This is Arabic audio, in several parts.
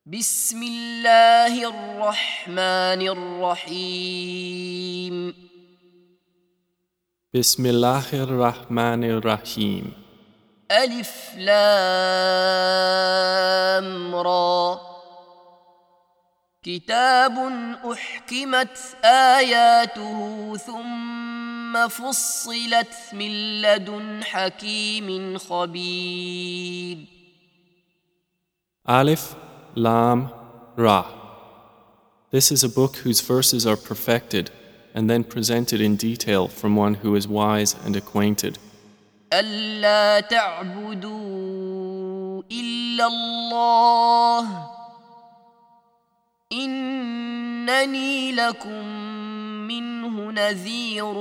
بسم الله الرحمن الرحيم بسم الله الرحمن الرحيم ألف لام را كتاب أحكمت آياته ثم فصلت من لدن حكيم خبير Alif, Lam, Ra. This is a book whose verses are perfected and then presented in detail from one who is wise and acquainted. ألا تعبدوا إلا الله إنني لكم منه نذير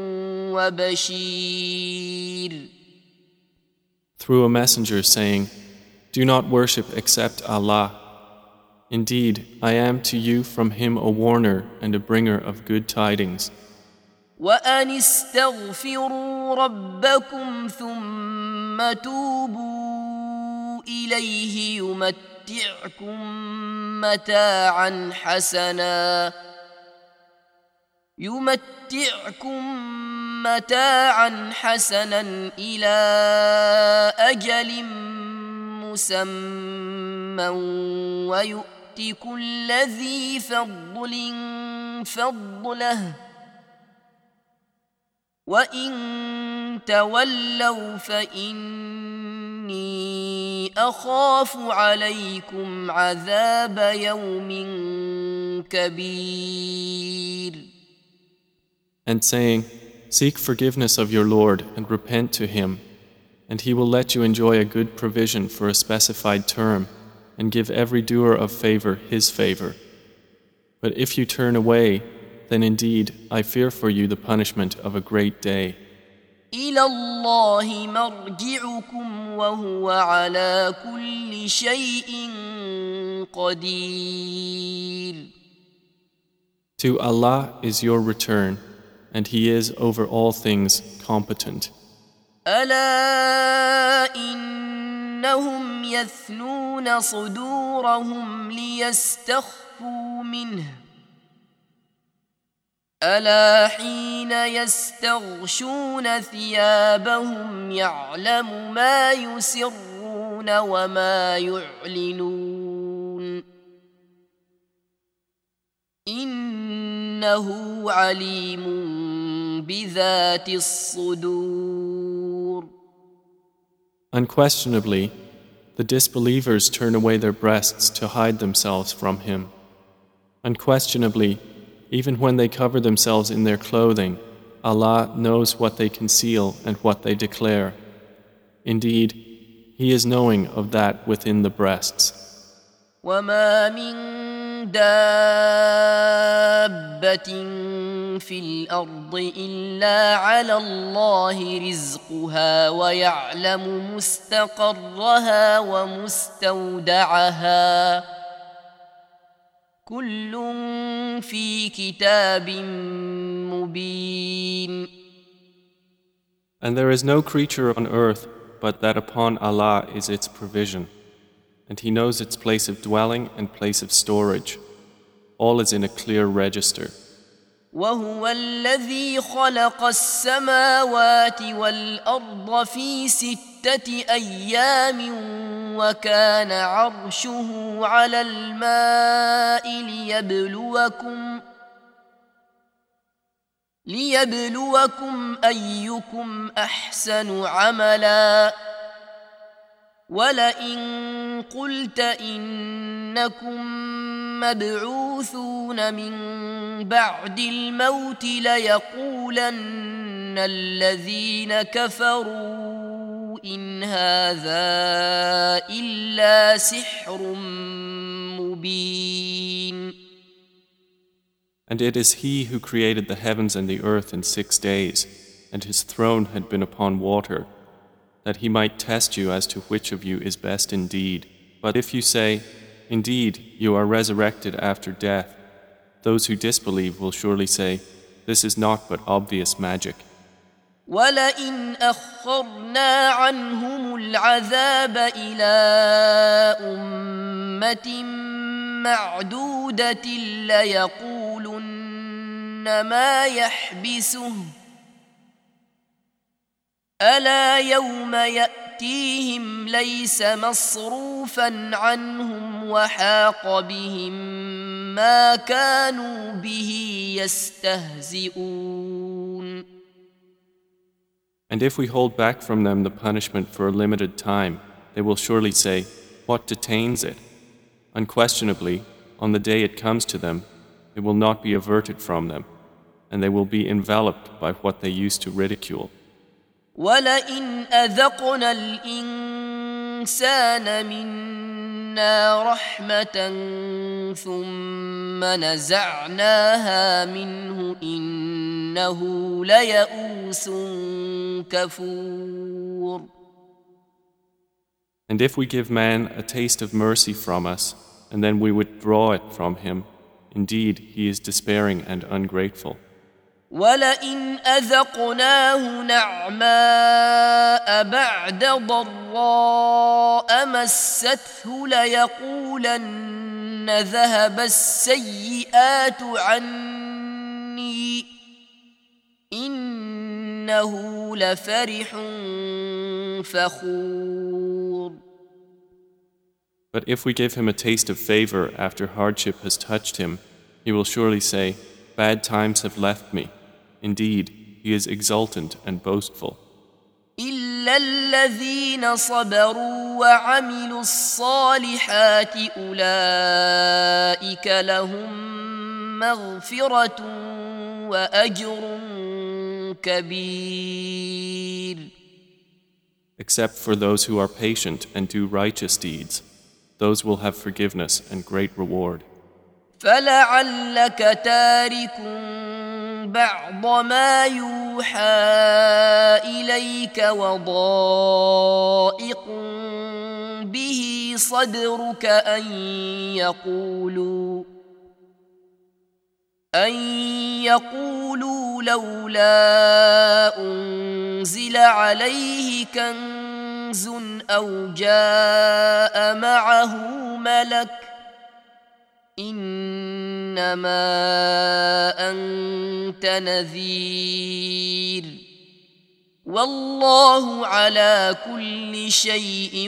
وبشير. Through a messenger saying, Do not worship except Allah. Indeed, I am to you from him a warner and a bringer of good tidings. وأن استغفروا ربكم ثم توبوا إليه يمتعكم متاعا حسنا إلى أجل مسمى ويؤت كل ذي فضل فضله وإن تولوا فإني أخاف عليكم عذاب يوم كبير. And saying, Seek forgiveness of your Lord and repent to him, and he will let you enjoy a good provision for a specified term and give every doer of favor his favor. But if you turn away, then indeed I fear for you the punishment of a great day. إلى الله مرجعكم وهو على كل شيء قدير. To Allah is your return, and He is over all things competent. ألا إنهم يثنون صدورهم ليستخفوا منه ألا حين يستغشون ثيابهم يعلم ما يسرون وما يعلنون إنه عليم بذات الصدور. Unquestionably, the disbelievers turn away their breasts to hide themselves from Him. Unquestionably, even when they cover themselves in their clothing, Allah knows what they conceal and what they declare. Indeed, He is knowing of that within the breasts. وَمَا مِن دَابَّةٍ فِي الْأَرْضِ إِلَّا عَلَى اللَّهِ رِزْقُهَا وَيَعْلَمُ مُسْتَقَرَّهَا وَمُسْتَوْدَعَهَا كُلٌّ فِي كِتَابٍ مُبِينٍ. And there is no creature on earth but that upon Allah is its provision, and He knows its place of dwelling and place of storage. All is in a clear register. وهو الذي خلق السماوات والأرض في 6 أيام وكان عرشه على الماء ليبلوكم أيكم أحسن عملا ولئن قلت إنكم مبعوثون من بعد الموت ليقولن الذين كفروا إن هذا إلا سحر مبين. And it is He who created the heavens and the earth in 6 days, and His throne had been upon water, that He might test you as to which of you is best indeed. But if you say, Indeed, you are resurrected after death, those who disbelieve will surely say, This is naught but obvious magic. وَلَئِنْ أَخَّرْنَا عَنْهُمُ الْعَذَابَ إِلَىٰ أُمَّةٍ معدودة ليقولن ما يحبسه ألا يوم يأتيهم ليس مصروفا عنهم وحاق بهم ما كانوا به يستهزئون. And if we hold back from them the punishment for a limited time, they will surely say, "What detains it?" Unquestionably, on the day it comes to them, it will not be averted from them, and they will be enveloped by what they used to ridicule. وَلَئِنْ أَذَقْنَا الْإِنسَانَ مِنَّا رَحْمَةً ثُمَّ نَزَعْنَاهَا مِنْهُ إِنَّهُ لَيَئُوسٌ كَفُورٌ. And if we give man a taste of mercy from us, and then we withdraw it from him, indeed he is despairing and ungrateful. وَلَئِنْ أَذَقْنَاهُ نَعْمَاءَ بَعْدَ ضَرَّاءَ مَسَّتْهُ لَيَقُولَنَّ ذَهَبَ السَّيِّئَاتُ عَنِّي إِنَّهُ لَفَرِحٌ فَخُورٌ. But if we give him a taste of favor after hardship has touched him, he will surely say, "Bad times have left me." Indeed, he is exultant and boastful. إِلَّا الَّذِينَ صَبَرُوا وَعَمِلُوا الصَّالِحَاتِ أُولَئِكَ لَهُم مَّغْفِرَةٌ وَأَجْرٌ كَبِيرٌ. Except for those who are patient and do righteous deeds, those will have forgiveness and great reward. فَلَعَلَّكَ تَارِكٌ بَعْضَ مَا يُوحَى إِلَيْكَ وَضَائِقٌ بِهِ صَدْرُكَ أَن يَقُولُوا لَوْلَا أُنزِلَ عَلَيْهِ كَنزٌ أَوْ جَاءَ مَعَهُ مَلَكٌ إِنَّمَا أَنْتَ نَذِيرٌ وَاللَّهُ عَلَى كُلِّ شَيْءٍ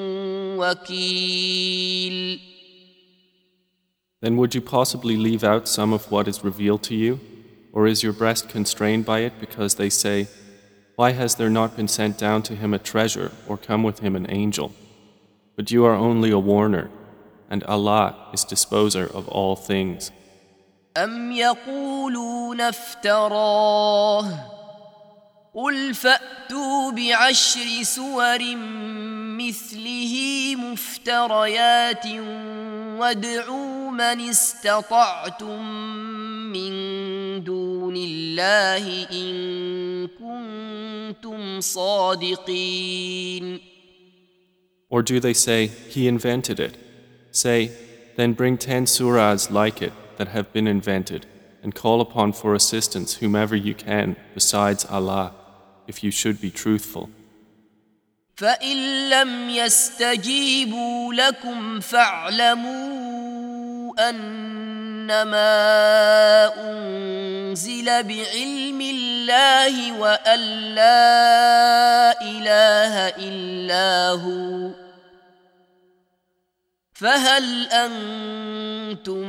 وَكِيلٌ. Then would you possibly leave out some of what is revealed to you? Or is your breast constrained by it because they say, "Why has there not been sent down to him a treasure or come with him an angel?" But you are only a warner, and Allah is disposer of all things. أَمْ يَقُولُونَ افْتَرَاهُ قُلْ فَأْتُوا بِعَشْرِ سُوَرٍ مِثْلِهِ مُفْتَرَيَاتٍ وَادْعُوا مَنِ اسْتَطَعْتُم مِّن دُونِ اللَّهِ إِن كُنتُمْ صَادِقِينَ. Or do they say, "He invented it"? Say, then bring 10 surahs like it that have been invented, and call upon for assistance whomever you can besides Allah, if you should be truthful. فَإِن لَّمْ يَسْتَجِيبُوا لَكُمْ فَاعْلَمُوا أَنَّمَا أُنزِلَ بِعِلْمِ اللَّهِ وَأَن لَّا إِلَٰهَ إِلَّا هُوَ فَهَلْ أَنتُم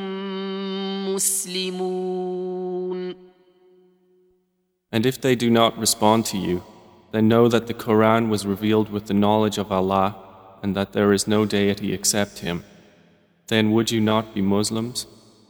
مُّسْلِمُونَ. And if they do not respond to you, then know that the Quran was revealed with the knowledge of Allah and that there is no deity except Him. Then would you not be Muslims?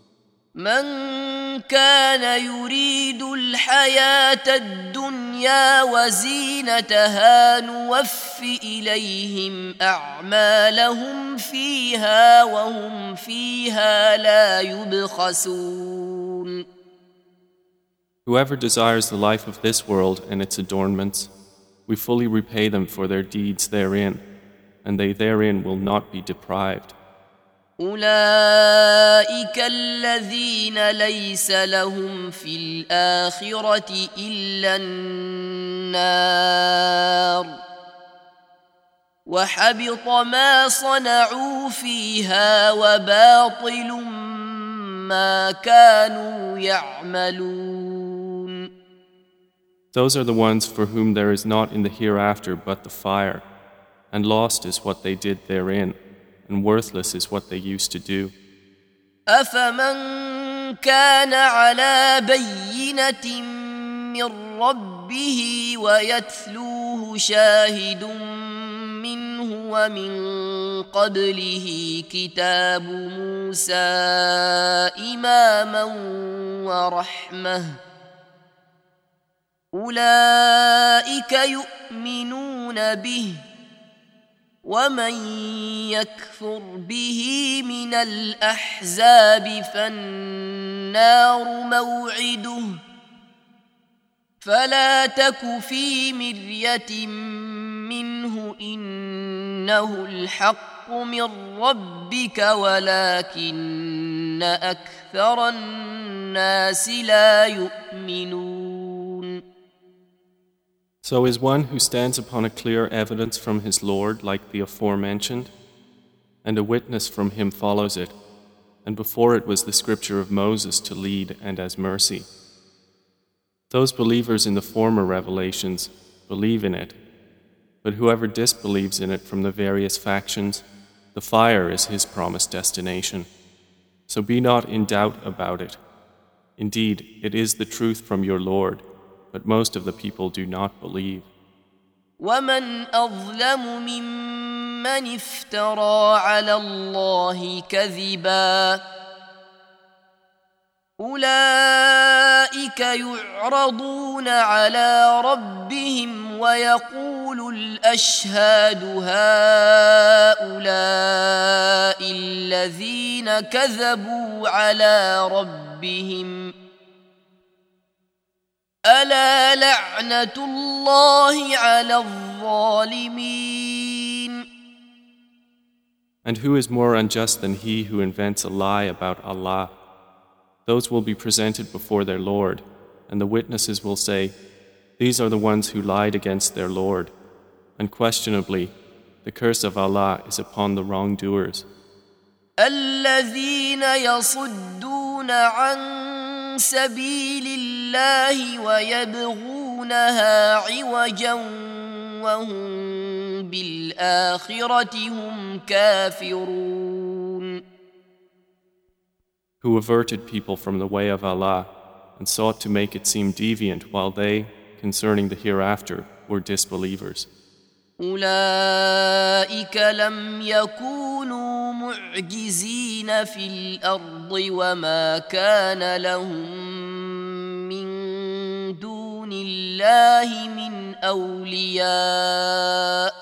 من كان يريد الحياة الدنيا وزينتها نوف إليهم أعمالهم فيها وهم فيها لا يبخسون. Whoever desires the life of this world and its adornments, we fully repay them for their deeds therein, and they therein will not be deprived. أولئك الذين ليس لهم في الآخرة إلا النار وحبط ما صنعوا فيها وباطل ما كانوا يعملون. Those are the ones for whom there is not in the hereafter but the fire, and lost is what they did therein, and worthless is what they used to do. أفمن كان على بينة من ربه ويتلوه شاهد منه ومن قبله كتاب موسى إماما ورحمة أولئك يؤمنون به ومن يكفر به من الأحزاب فالنار موعده فلا تك في مرية منه إنه الحق من ربك ولكن أكثر الناس لا يؤمنون. So is one who stands upon a clear evidence from his Lord like the aforementioned, and a witness from him follows it, and before it was the scripture of Moses to lead and as mercy. Those believers in the former revelations believe in it, but whoever disbelieves in it from the various factions, the fire is his promised destination. So be not in doubt about it. Indeed, it is the truth from your Lord, but most of the people do not believe. ومن أظلم ممن افترى على الله كذبا أولئك يعرضون على ربهم ويقول الأشهاد هؤلاء الذين كذبوا على ربهم ألا لعنة الله على الظالمين. And who is more unjust than he who invents a lie about Allah? Those will be presented before their Lord, and the witnesses will say, these are the ones who lied against their Lord. Unquestionably, the curse of Allah is upon the wrongdoers. الذين يصدون عن سبيل الله ويبغونها عوجا وهم بالآخرة هم كافرون. Who averted people from the way of Allah and sought to make it seem deviant while they, concerning the hereafter, were disbelievers. أولئك لم يكونوا معجزين في الأرض وما كان لهم من دون الله من أولياء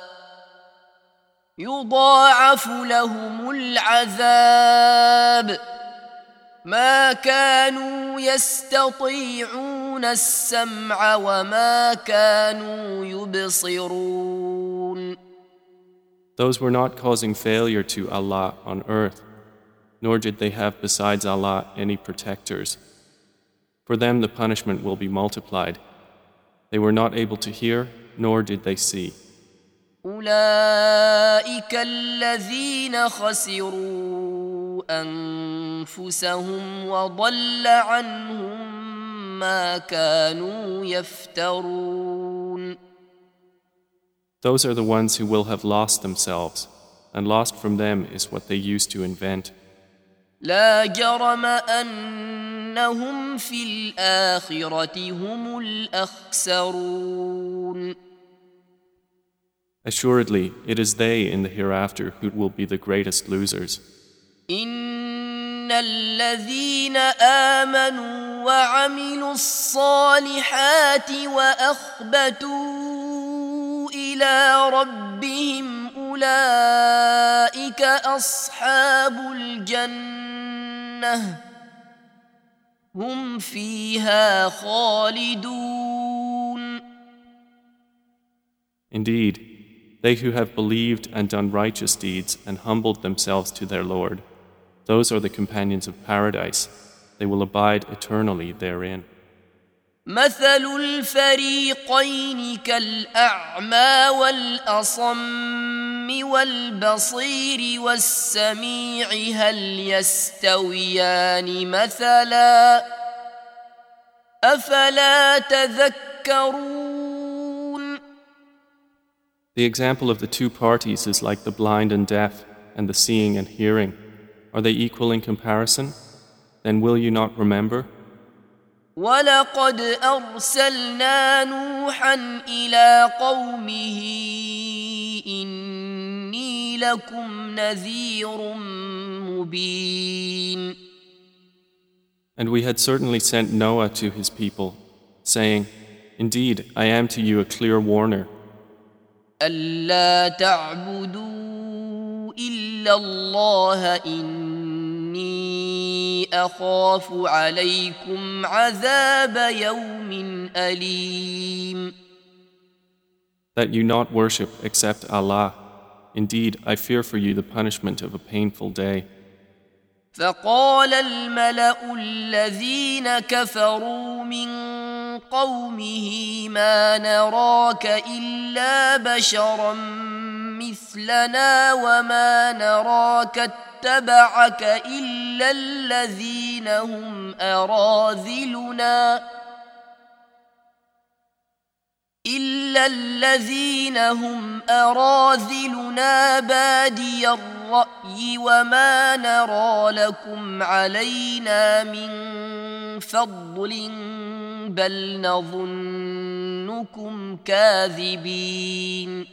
يضاعف لهم العذاب ما كانوا يستطيعون السمع وما كانوا يبصرون. Those were not causing failure to Allah on earth, nor did they have besides Allah any protectors. For them the punishment will be multiplied. They were not able to hear, nor did they see. أولئك الذين خسروا أنفسهم وضل عنهم ما كانوا يفترون. Those are the ones who will have lost themselves, and lost from them is what they used to invent. لا جرم أنهم في الآخرة هم الأخسرون. Assuredly, it is they in the hereafter who will be the greatest losers. إن الذين آمنوا وعملوا الصالحات وأخبتوا إلى ربهم أولئك أصحاب الجنة هم فيها خالدون. Indeed, they who have believed and done righteous deeds and humbled themselves to their Lord, those are the companions of paradise. They will abide eternally therein. مثل الفريقين كالأعمى والأصم والبصير والسميع هل يستويان مثلا أفلا تذكرون. The example of the two parties is like the blind and deaf and the seeing and hearing. Are they equal in comparison? Then will you not remember? ولقد أرسلنا نوحا إلى قومه إني لكم نذير مبين. And we had certainly sent Noah to his people, saying, Indeed, I am to you a clear warner. ألا تعبدوا إلا الله إني أخاف عليكم عذاب يوم أليم. That you not worship except Allah. Indeed, I fear for you the punishment of a painful day. فقال الملأ الذين كفروا من قومه ما نراك إلا بشرا مثلنا وما نراك اتبعك إلا الذين هم أراذلنا بادي الرأي وما نرى لكم علينا من فضل بل نظنكم كاذبين.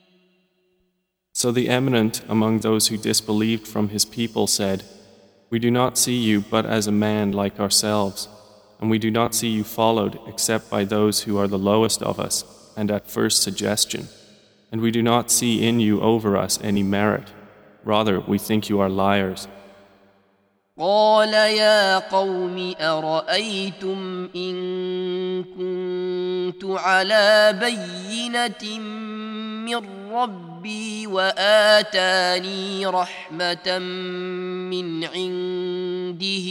So the eminent among those who disbelieved from his people said, We do not see you but as a man like ourselves, and we do not see you followed except by those who are the lowest of us and at first suggestion, and we do not see in you over us any merit. Rather, we think you are liars. قال يا قوم أرأيتم إن كنت على بينة من ربي وآتاني رحمة من عنده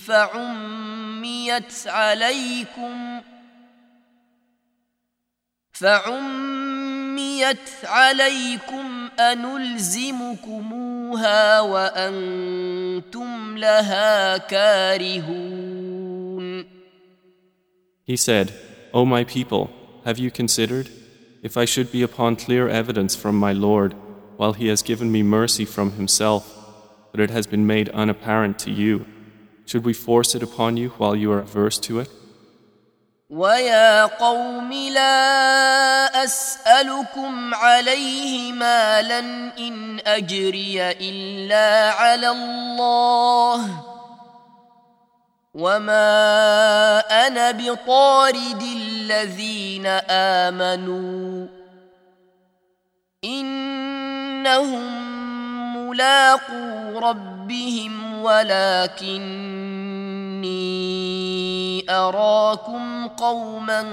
فعميت عليكم أنلزمكموها وأنتم لها كارهون. He said, O my people, have you considered? If I should be upon clear evidence from my Lord, while He has given me mercy from Himself, but it has been made unapparent to you, should we force it upon you while you are averse to it? وَيَا قَوْمِ لَا أَسْأَلُكُمْ عَلَيْهِ مَالًا إِنْ أَجْرِيَ إِلَّا عَلَى اللَّهِ وَمَا أَنَا بِطَارِدِ الَّذِينَ آمَنُوا إِنَّهُمْ مُلَاقُو رَبِّهِمْ وَلَكِنِّي أَرَاكُمْ قَوْمًا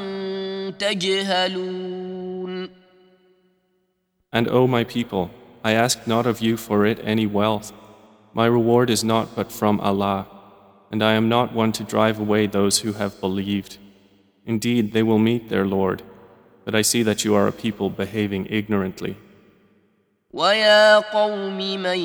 تَجْهَلُونَ. And O my people, I ask not of you for it any wealth. My reward is not but from Allah, and I am not one to drive away those who have believed. Indeed, they will meet their Lord, but I see that you are a people behaving ignorantly. وَيَا قَوْمِ مَنْ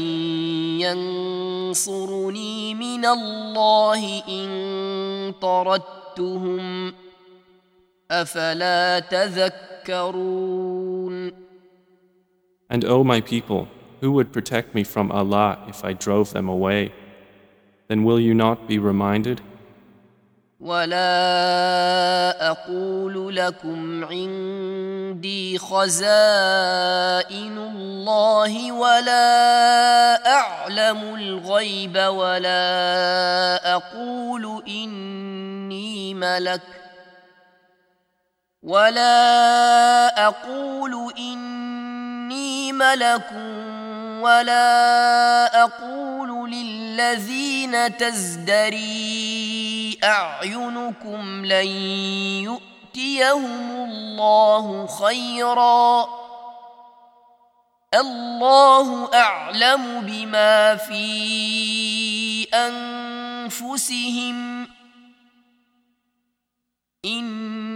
يَنْصُرُنِي مِنَ اللَّهِ إِنْ طَرَدتُّهُمْ أَفَلَا تَذَكَّرُونَ. And O my people, who would protect me from Allah if I drove them away? Then will you not be reminded? وَلَا أَقُولُ لَكُمْ عِنْدِي خَزَائِنُ اللَّهِ وَلَا أَعْلَمُ الْغَيْبَ وَلَا أَقُولُ إِنِّي مَلَكٌ ولا أقول للذين تزدري أعينكم لن يؤتيهم الله خيرا الله أعلم بما في أنفسهم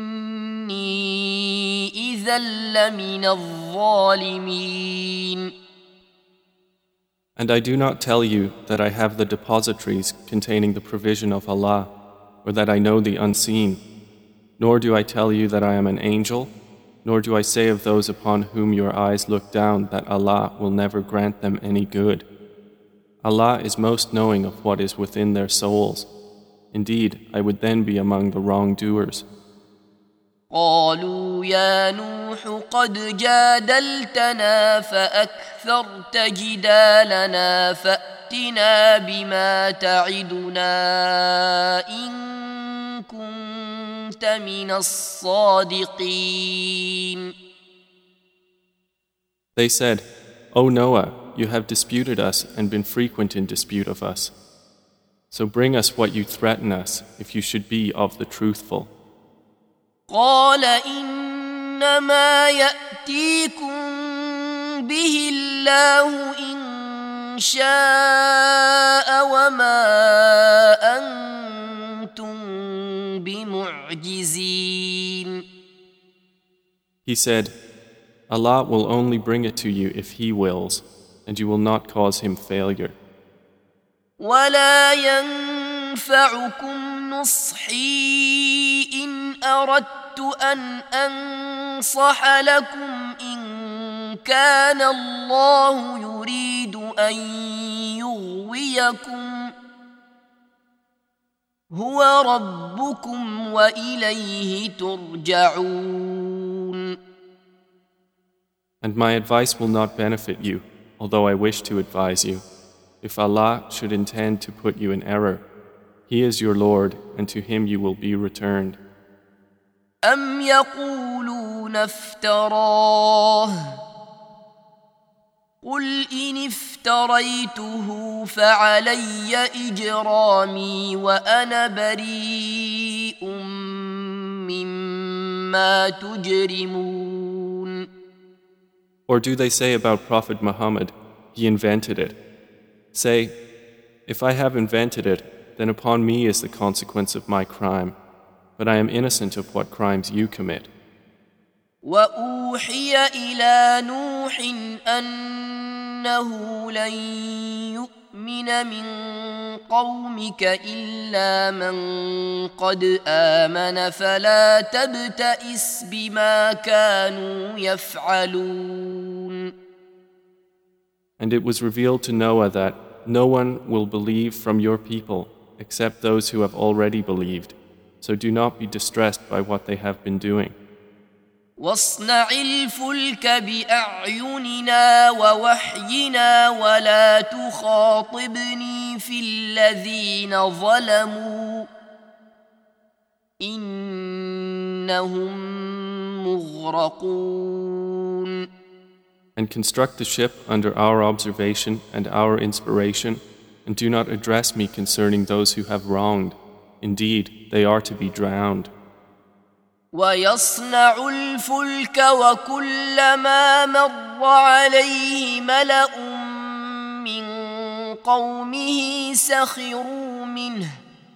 إني إذا لمن الظالمين. And I do not tell you that I have the depositories containing the provision of Allah, or that I know the unseen, nor do I tell you that I am an angel, nor do I say of those upon whom your eyes look down that Allah will never grant them any good. Allah is most knowing of what is within their souls. Indeed, I would then be among the wrongdoers. قالوا يا نوح قد جادلتنا فأكثرت جدالنا فأتنا بما تعدنا إن كنت من الصادقين. They said, O Noah, you have disputed us and been frequent in dispute of us. So bring us what you threaten us if you should be of the truthful. قال إنما يأتيكم به الله إن شاء وما أنتم بمعجزين. He said, Allah will only bring it to you if He wills, and you will not cause Him failure. ولا ينفعكم نصحي إن أردت أن أنصح لكم إن كان الله يريد أن يغويكم هو ربكم وإليه ترجعون. And my advice will not benefit you, although I wish to advise you. If Allah should intend to put you in error, He is your Lord, and to Him you will be returned. أم يقولون افتراه قل إن افتريته فعلي إجرامي وأنا بريء مما تجرمون. Or do they say about Prophet Muhammad, he invented it? Say, if I have invented it, then upon me is the consequence of my crime, but I am innocent of what crimes you commit. وأوحي إلى نوح أنه لن يؤمن من قومك إلا من قد آمن فلا تبتئس بما كانوا يفعلون. And it was revealed to Noah that no one will believe from your people except those who have already believed, so do not be distressed by what they have been doing. واصنع الفلك بأعيننا ووحينا ولا تخاطبني في الذين ظلموا إنهم مغرقون. And construct the ship under our observation and our inspiration, and do not address me concerning those who have wronged. Indeed, they are to be drowned. ويصنع الفلك وكلما مر عليه ملأ من قومه سخروا منه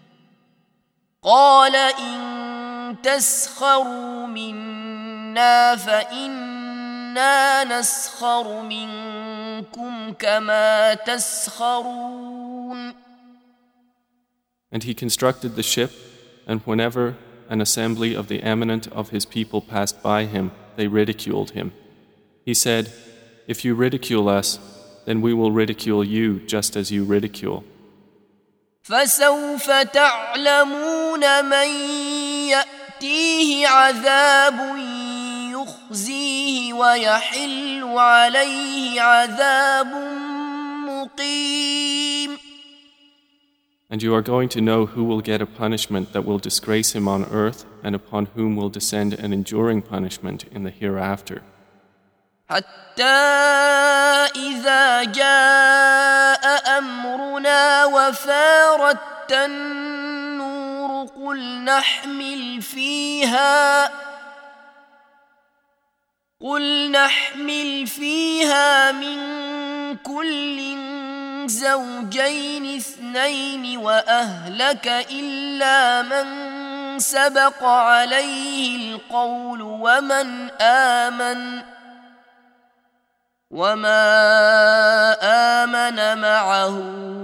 قال إن تسخروا منا فإنا نسخر منكم كما تسخرون. And he constructed the ship, and whenever an assembly of the eminent of his people passed by him, they ridiculed him. He said, if you ridicule us, then we will ridicule you just as you ridicule. فسوف تعلمون من يأتيه عذاب يخزيه ويحل عليه عذاب مقيم. And you are going to know who will get a punishment that will disgrace him on earth, and upon whom will descend an enduring punishment in the hereafter. حتى إذا جاء أمرنا وفارت النور قل نحمل فيها من كل زوجين اثنين وأهلك إلا من سبق عليه القول وما آمن معه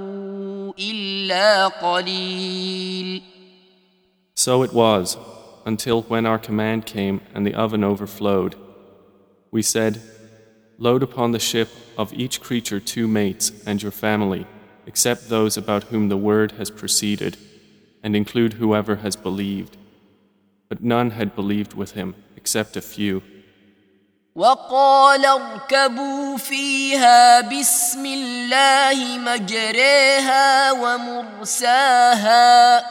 إلا قليل. So it was, until when our command came and the oven overflowed, we said, load upon the ship of each creature 2 mates and your family, except those about whom the word has proceeded, and include whoever has believed. But none had believed with him, except a few. وقال اركبوا فيها بسم الله مجريها ومرساها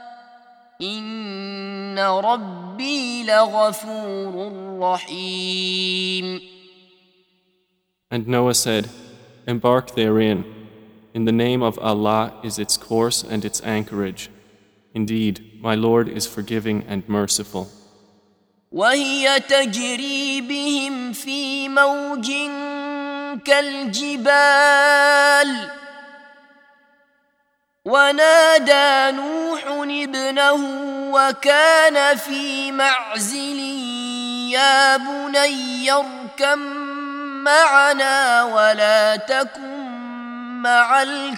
إن ربي لغفور رحيم. And Noah said, embark therein. In the name of Allah is its course and its anchorage. Indeed, my Lord is forgiving and merciful. وهي تجري بهم في موج كالجبال ونادى نوح ابنه وكان في معزل يا بني اركب معنا ولا تكن مع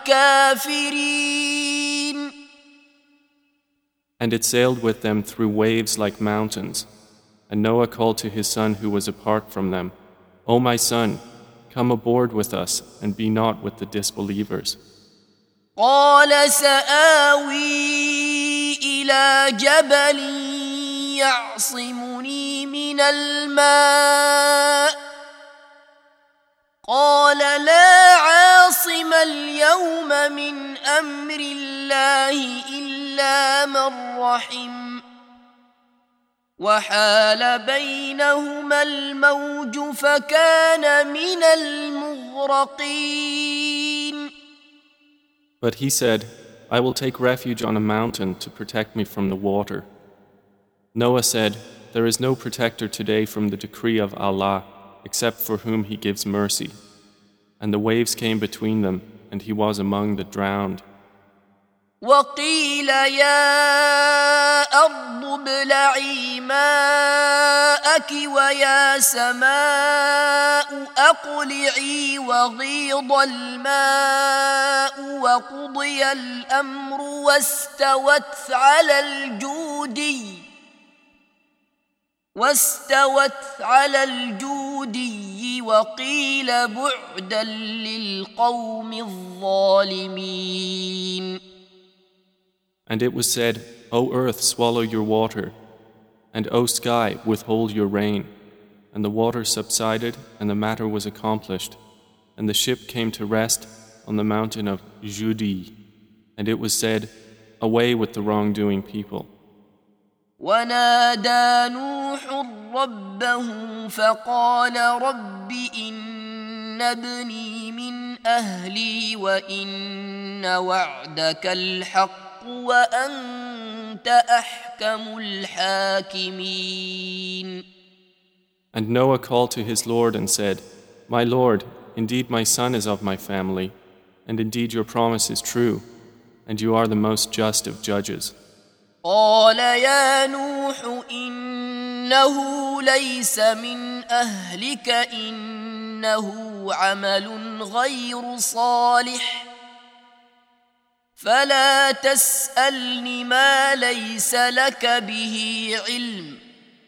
الكافرين. And it sailed with them through waves like mountains. And Noah called to his son who was apart from them, O my son, come aboard with us and be not with the disbelievers. قال سآوي إلى جبل يعصمني من الماء قال لا عاصم اليوم من أمر الله إلا من رحم وحال بينهما الموج فكان من المغرقين. But he said, I will take refuge on a mountain to protect me from the water. Noah said, there is no protector today from the decree of Allah except for whom He gives mercy. And the waves came between them, and he was among the drowned. وقيل يا أرض ابلعي ماءك ويا سماء أقلعي وغيض الماء وقضي الأمر واستوت على الجودي وقيل بعدا للقوم الظالمين. And it was said, O earth, swallow your water, and O sky, withhold your rain. And the water subsided, and the matter was accomplished. And the ship came to rest on the mountain of Judi. And it was said, away with the wrongdoing people. ونادى نوح ربه فقال رب إن ابني من أهلي وإن وعدك الحق وأنت أحكم الحاكمين. And Noah called to his Lord and said, My Lord, indeed my son is of my family, and indeed your promise is true, and you are the most just of judges. قال يا نوح إنه ليس من أهلك إنه عمل غير صالح فلا تسألني ما ليس لك به علم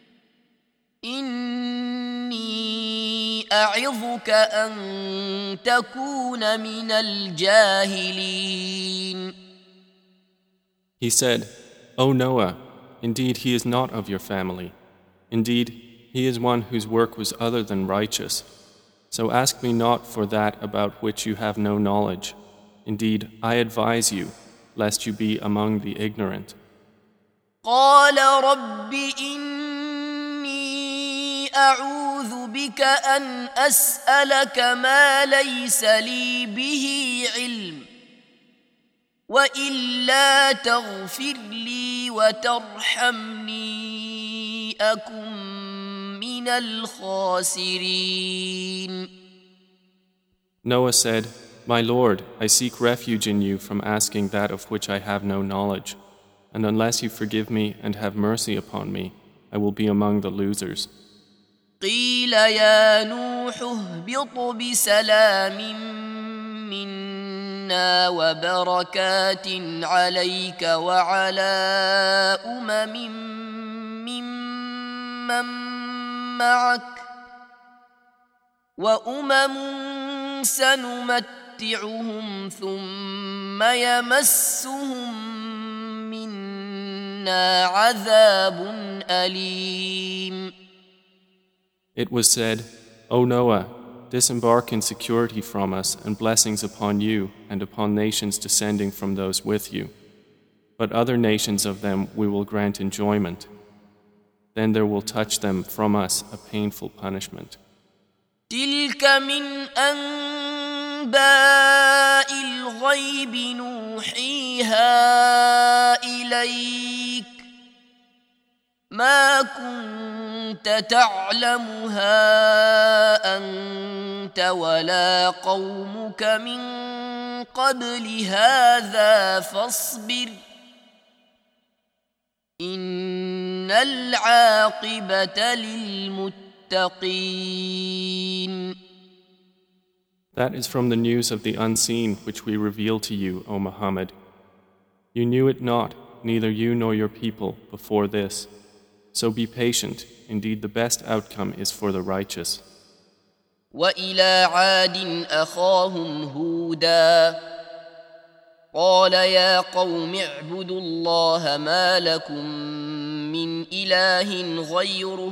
إني أعظك أن تكون من الجاهلين. He said, O Noah, indeed he is not of your family. Indeed, he is one whose work was other than righteous. So ask me not for that about which you have no knowledge. Indeed, I advise you, lest you be among the ignorant. قال رب إني أعوذ بك أن أسألك ما ليس لي به علم وإلا تغفر لي وترحمني أكن من الخاسرين. Noah said, My Lord, I seek refuge in you from asking that of which I have no knowledge, and unless you forgive me and have mercy upon me, I will be among the losers. قيل يا نوح اهبط بسلام منا وبركات عليك وعلى ممن معك وأمم سنمتعهم ثم يمسهم منا عذاب أليم. It was said, O Noah, disembark in security from us and blessings upon you and upon nations descending from those with you. But other nations of them we will grant enjoyment. Then there will touch them from us a painful punishment. تلك من أنباء الغيب نوحيها إليك ما كنت تعلمها أنت ولا قومك من قبل هذا فاصبر إن العاقبة للمتقين. That is from the news of the unseen which we reveal to you, O Muhammad. You knew it not, neither you nor your people, before this. So be patient, indeed the best outcome is for the righteous. وإلى عاد أخاهم هودا قال يا قوم اعبدوا الله ما لكم من إله غيره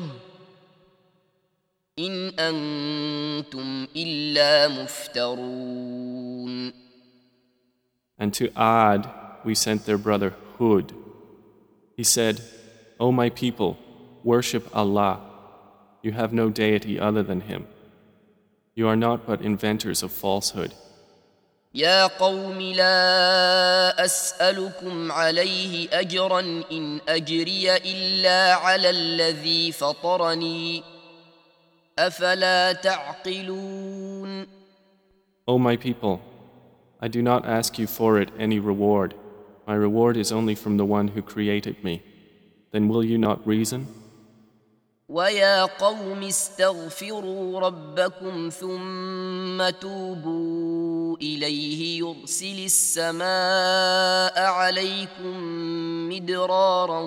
إن أنتم إلا مفترون. And to Ad we sent their brother Hud. He said, O my people, worship Allah. You have no deity other than Him. You are not but inventors of falsehood. يا قوم لا أسألكم عليه أجرا إن أجري إلا على الذي فطرني أفلا تعقلون. O my people, I do not ask you for it any reward. My reward is only from the one who created me. Then will you not reason? ويا قوم استغفروا ربكم ثم توبوا إليه يرسل السماء عليكم مدرارا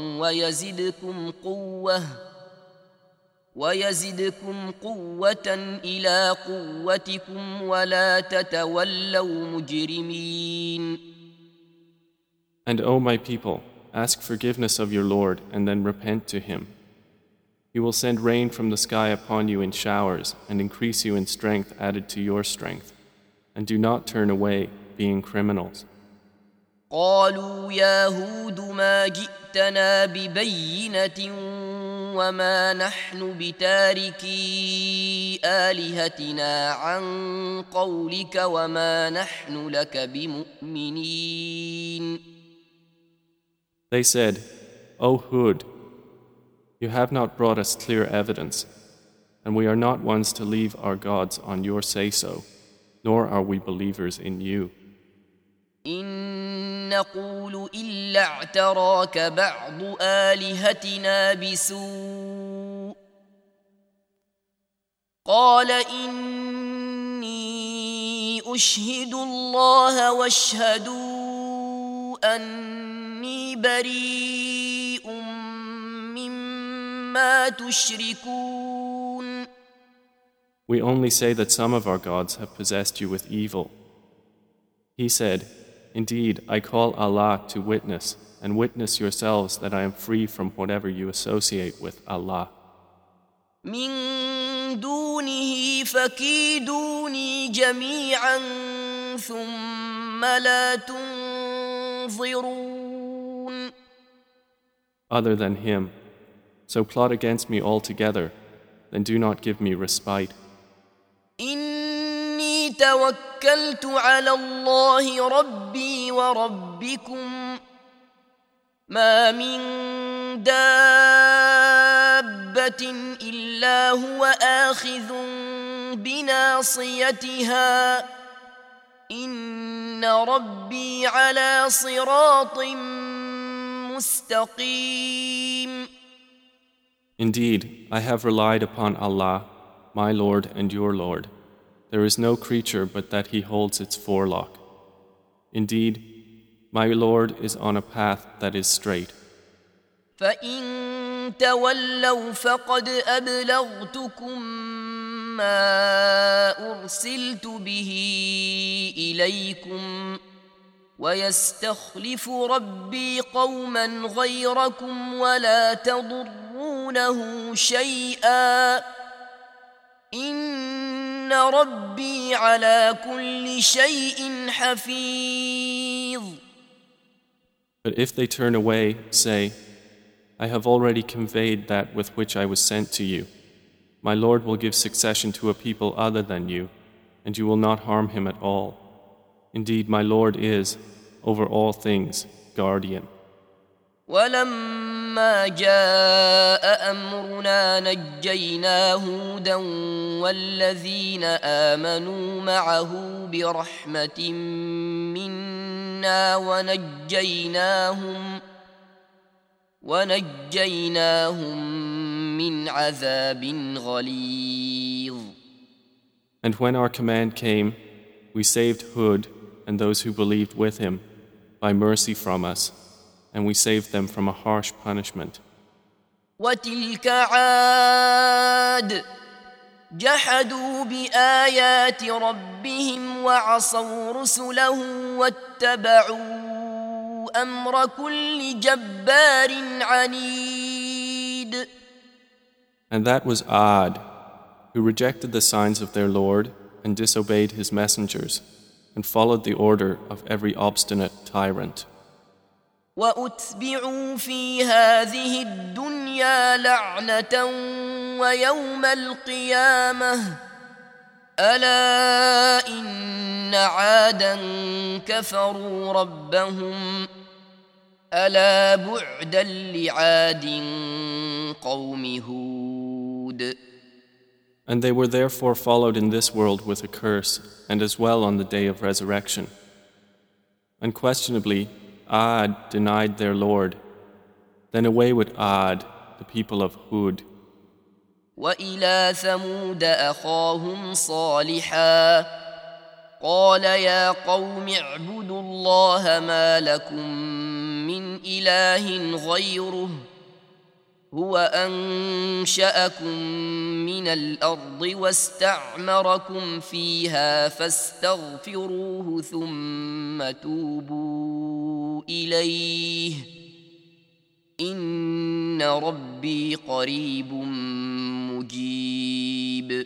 ويزدكم قوة إلى قوتكم ولا تتولوا مجرمين. And O my people, ask forgiveness of your Lord and then repent to Him. He will send rain from the sky upon you in showers and increase you in strength added to your strength. And do not turn away, being criminals. قالوا يا هود ما جئتنا ببينة وما نحن بتاركي آلهتنا عن قولك وما نحن لك بمؤمنين. They said, O Hud, you have not brought us clear evidence, and we are not ones to leave our gods on your say-so, nor are we believers in you. إن نقول إلا اعتراك بعض آلهتنا بسوء قال إني أشهد الله واشهدوا أني بريء مما تشركون. We only say that some of our gods have possessed you with evil. He said, Indeed, I call Allah to witness, and witness yourselves that I am free from whatever you associate with Allah. من دونه فكيدوني جميعا ثم لا تنظرون. Other than Him, so plot against me altogether, then do not give me respite. إني توكلت على الله ربي وربكم ما من دابة إلا هو آخذ بناصيتها إن ربي على صراط مستقيم. Indeed, I have relied upon Allah, my Lord and your Lord. There is no creature but that He holds its forelock. Indeed, my Lord is on a path that is straight. فإن تولوا فقد أبلغتكم ما أرسلت به إليكم ويستخلف ربي قوما غيركم ولا تضرونه شيئا إن ربي على كل شيء حفيظ. But if they turn away, say, I have already conveyed that with which I was sent to you. My Lord will give succession to a people other than you, and you will not harm him at all. Indeed, my Lord is, over all things, guardian. ولما جاء أمرنا نجينا هودا والذين آمنوا معه برحمة منا ونجيناهم من عذاب غليظ. And when our command came, we saved Hud and those who believed with him by mercy from us, and we saved them from a harsh punishment. وتلك عاد جحدوا بآيات ربهم وعصوا رسله واتبعوا أمر كل جبار عنيد. And that was Ad, who rejected the signs of their Lord and disobeyed his messengers, and followed the order of every obstinate tyrant. وأتبعوا في هذه الدنيا لعنة ويوم القيامة ألا إن عادا كفروا ربهم ألا بعدا لعاد قوم هود. And they were therefore followed in this world with a curse, and as well on the day of resurrection. Unquestionably, Ad denied their Lord. Then away with Ad, the people of Hud. وإلى ثمود أخاهم صالحا قال يا قوم اعبدوا الله ما لكم من إله غيره هو أنشأكم من الأرض واستعمركم فيها فاستغفروه ثم توبوا إليه إن ربي قريب مجيب.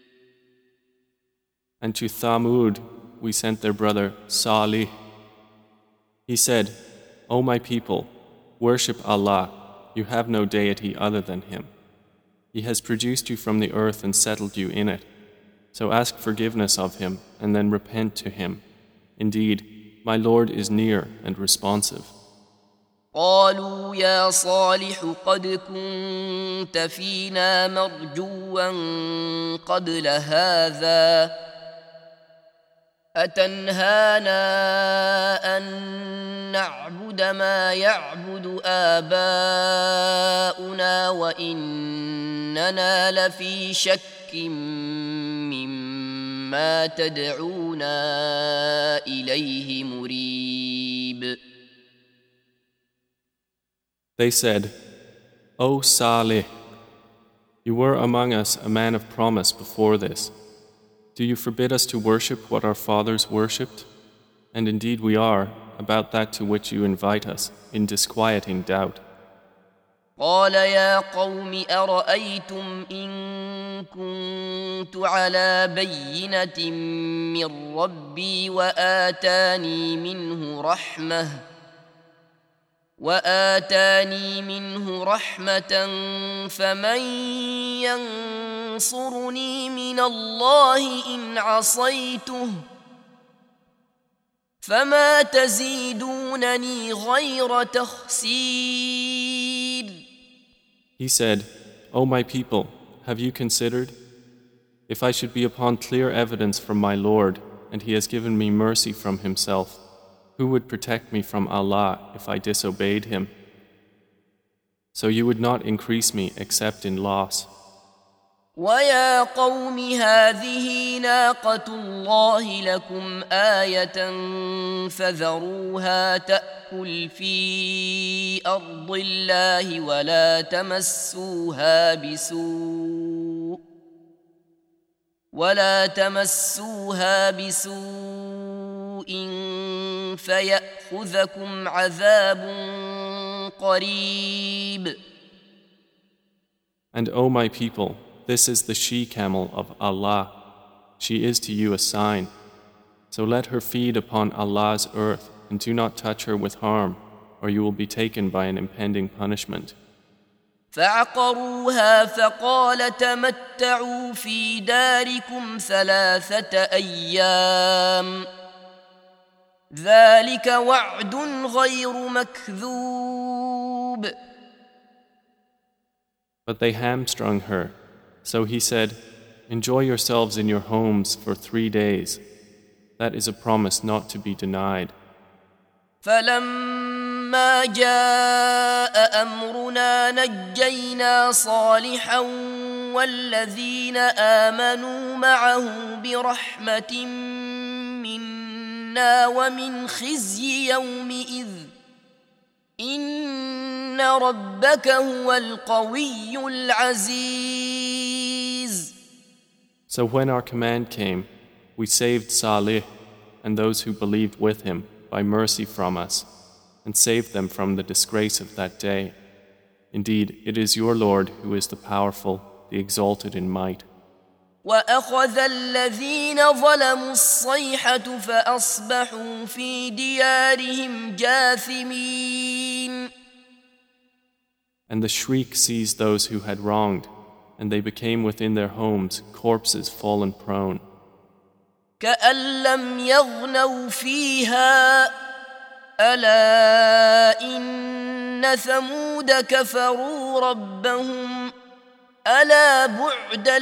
And to Thamud we sent their brother Salih. He said, O my people, worship Allah. You have no deity other than Him. He has produced you from the earth and settled you in it. So ask forgiveness of Him and then repent to Him. Indeed, my Lord is near and responsive. قالوا يا صالح قد كنت فينا مرجوا قبل هذا أتنهانا أن نعبد ما يعبد آباؤنا وإننا لفي شك مما تدعونا إليه مريب. They said, O Salih, you were among us a man of promise before this. Do you forbid us to worship what our fathers worshipped? And indeed we are, about that to which you invite us, in disquieting doubt. قال يا قوم أرأيتم إن كنت على بينة من ربي وآتاني منه رحمة فمن ينصرني من الله إن عصيته فما تزيدونني غير تخسير. He said, O my people, have you considered? If I should be upon clear evidence from my Lord, and He has given me mercy from Himself, who would protect me from Allah if I disobeyed Him? So you would not increase me except in loss. ويا قوم هذه ناقة الله لكم آية فذروها تأكل في أرض الله ولا تمسوها بسوء فيأخذكم عذاب قريب. And O my people, this is the she-camel of Allah. She is to you a sign. So let her feed upon Allah's earth and do not touch her with harm, or you will be taken by an impending punishment. فعقروها فقال تمتعوا في داركم 3 أيام ذلك وعد غير مكذوب. But they hamstrung her. So he said, enjoy yourselves in your homes for 3 days. That is a promise not to be denied. فلما جاء أمرنا نجينا صالحا والذين آمنوا معه برحمة منا ومن خزي يومئذ إن ربك هو القوي العزيز. So when our command came, we saved Salih and those who believed with him by mercy from us, and saved them from the disgrace of that day. Indeed, it is your Lord who is the powerful, the exalted in might. وأخذ الذين ظلموا الصيحة فأصبحوا في ديارهم جاثمين. And the shriek seized those who had wronged, and they became within their homes corpses fallen prone. كأن لم يغنوا فيها ألا إن ثمود كفروا ربهم ألا بعدا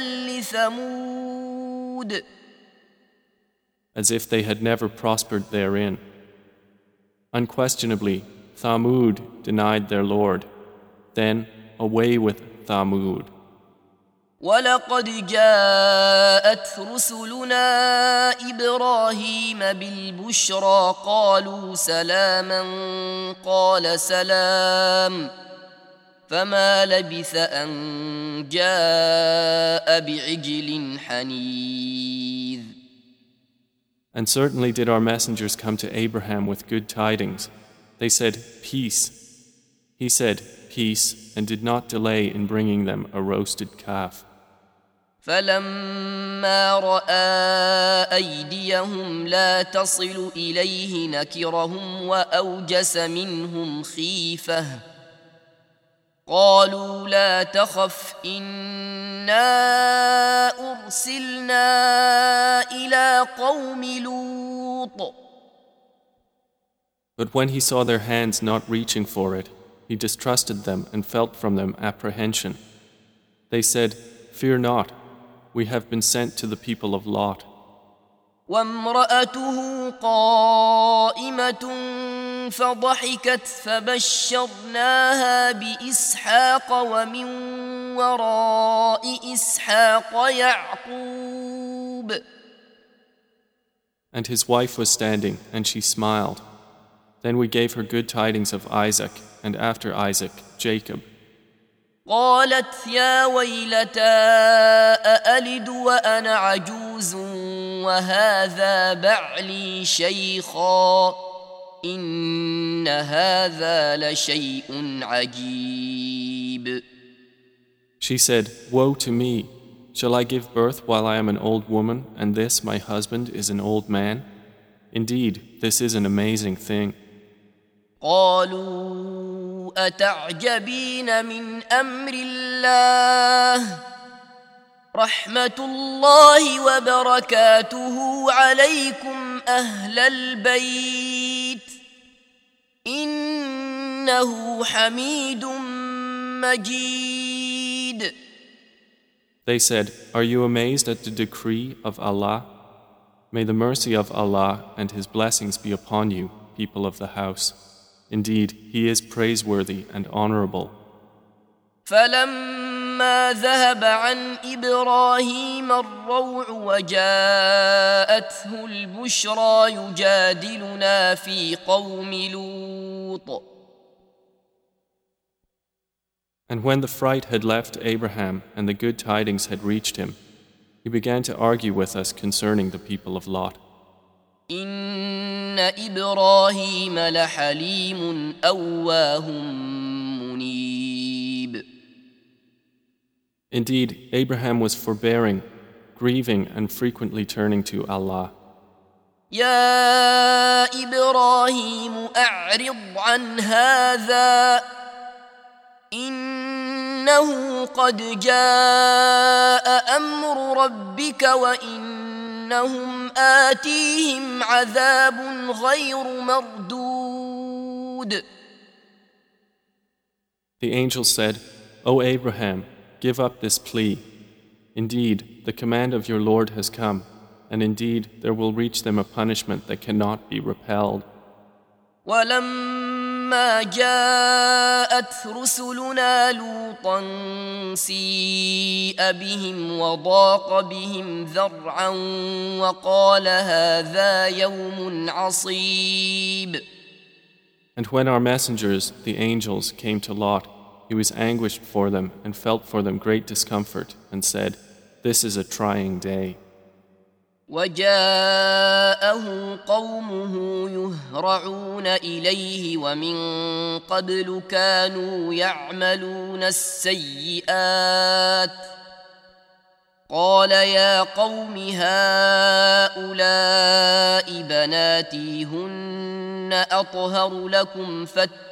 لثمود. As if they had never prospered therein. Unquestionably, Thamud denied their Lord. Then away with Thamud. ولقد جاءت رسلنا إبراهيم بالبشرى قالوا سلاما قال سلام فما لبث أن جاء بعجل حنيذ. And certainly did our messengers come to Abraham with good tidings. They said, peace. He said, peace, and did not delay in bringing them a roasted calf. فلما رأى أيديهم لا تصل إليه نكرهم وأوجس منهم خيفة قالوا لا تخف إنا أرسلنا إلى قوم لوط. But when he saw their hands not reaching for it, he distrusted them and felt from them apprehension. They said, fear not. We have been sent to the people of Lot. وامرأته قائمة فضحكت فبشرناها بإسحاق ومن وراء إسحاق يعقوب. And his wife was standing, and she smiled. Then we gave her good tidings of Isaac, and after Isaac, Jacob. قالت يا ويلتى أألد وأنا عجوز وهذا بعلي شيخا إن هذا لشيء عجيب. She said, woe to me! Shall I give birth while I am an old woman, and this, my husband, is an old man? Indeed, this is an amazing thing. قالوا أتعجبين من أمر الله رحمة الله وبركاته عليكم أهل البيت إنه حميد مجيد. They said, are you amazed at the decree of Allah? May the mercy of Allah and His blessings be upon you, people of the house. Indeed, He is praiseworthy and honorable. فلما ذهب عن إبراهيم الروع وجاءته البشرى يجادلنا في قوم لوط. And when the fright had left Abraham and the good tidings had reached him, he began to argue with us concerning the people of Lot. إن إبراهيم لحليم أواه منيب. Indeed, Abraham was forbearing, grieving, and frequently turning to Allah. يا إبراهيم أعرض عن هذا إنه قد جاء أمر ربك وإنهم آتيهم عذاب غير مردود. The angel said, O Abraham, give up this plea. Indeed, the command of your Lord has come, and indeed there will reach them a punishment that cannot be repelled. ولما جاءت رسلنا لوطا سيء بهم وضاق بهم ذرعا وقال هذا يوم عصيب. And when our messengers, the angels, came to Lot, he was anguished for them and felt for them great discomfort and said, This is a trying day. وجاءه قومه يهرعون إليه ومن قبل كانوا يعملون السيئات قال يا قوم هؤلاء بناتي هن أطهر لكم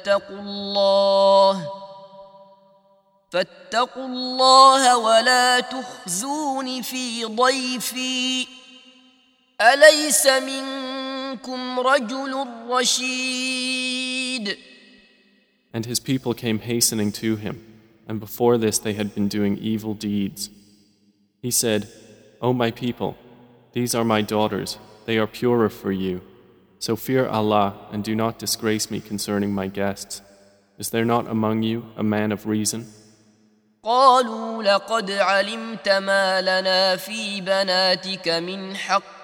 فاتقوا الله ولا تخزون في ضيفي أليس منكم رجل رشيد. And his people came hastening to him, and before this they had been doing evil deeds. He said, O my people, these are my daughters, they are purer for you. So fear Allah and do not disgrace me concerning my guests. Is there not among you a man of reason? قالوا لقد علمت ما لنا في بناتك من حق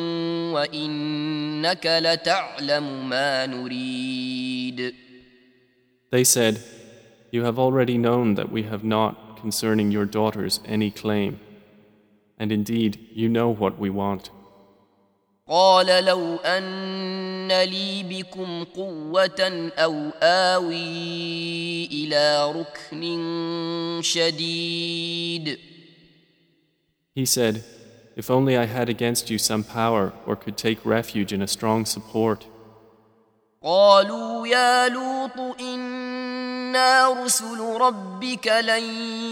وإنك لتعلم ما نريد. They said, You have already known that we have not concerning your daughters any claim, and indeed you know what we want. قال لو أن لي بكم قوة أو آوي إلى ركن شديد. He said, If only I had against you some power or could take refuge in a strong support. قالوا يا لوط إنا رسل ربك لن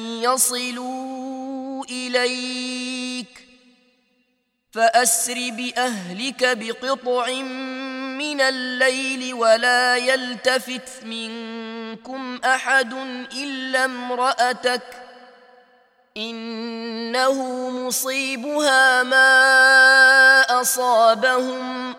يصلوا إليك فأسر بأهلك بقطع من الليل ولا يلتفت منكم أحد إلا امرأتك إنه مصيبها ما أصابهم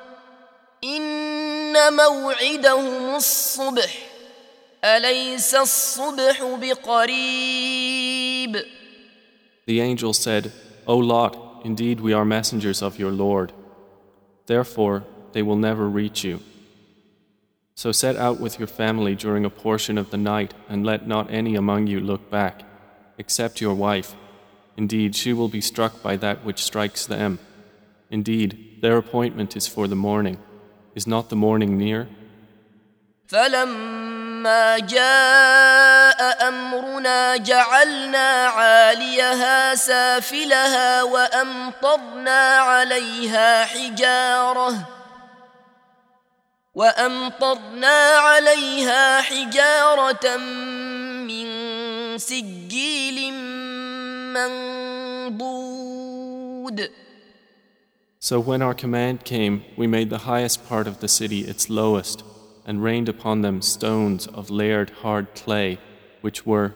إن موعدهم الصبح أليس الصبح بقريب. The angel said, O Lot, indeed we are messengers of your Lord. Therefore, they will never reach you. So set out with your family during a portion of the night and let not any among you look back, except your wife. Indeed, she will be struck by that which strikes them. Indeed, their appointment is for the morning. Is not the morning near? فلما جاء أمرنا جعلنا عاليها سافلها وأمطرنا عليها حجارة من سجيل منضود. So when our command came, we made the highest part of the city its lowest, and rained upon them stones of layered hard clay, which were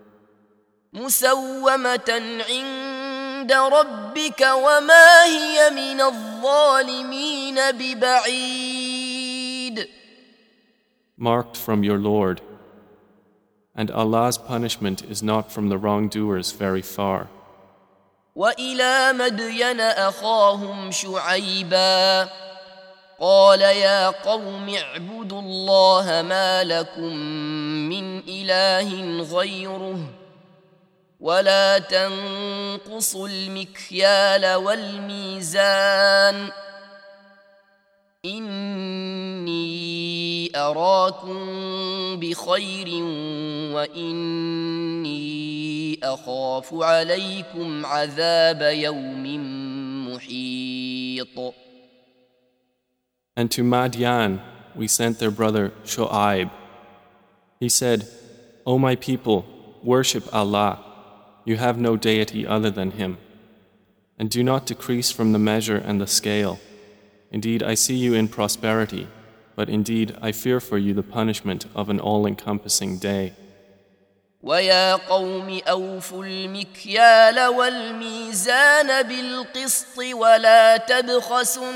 مسومة عند ربك وما هي من الظالمين ببعيد. marked from your Lord. And Allah's punishment is not from the wrongdoers very far. وإلى مدين أخاهم شعيبا قال يا قوم اعبدوا الله ما لكم من إله غيره ولا تنقصوا المكيال والميزان إني أراكم بخير وإني أخاف عليكم عذاب يوم محيط. And to Madian we sent their brother Shu'aib. He said, O my people, worship Allah. You have no deity other than Him. And do not decrease from the measure and the scale. Indeed, I see you in prosperity, but indeed I fear for you the punishment of an all-encompassing day. وَيَا قَوْمِ أَوْفُوا الْمِكْيَالَ وَالْمِيزَانَ بِالْقِسْطِ وَلَا تَبْخَسُوا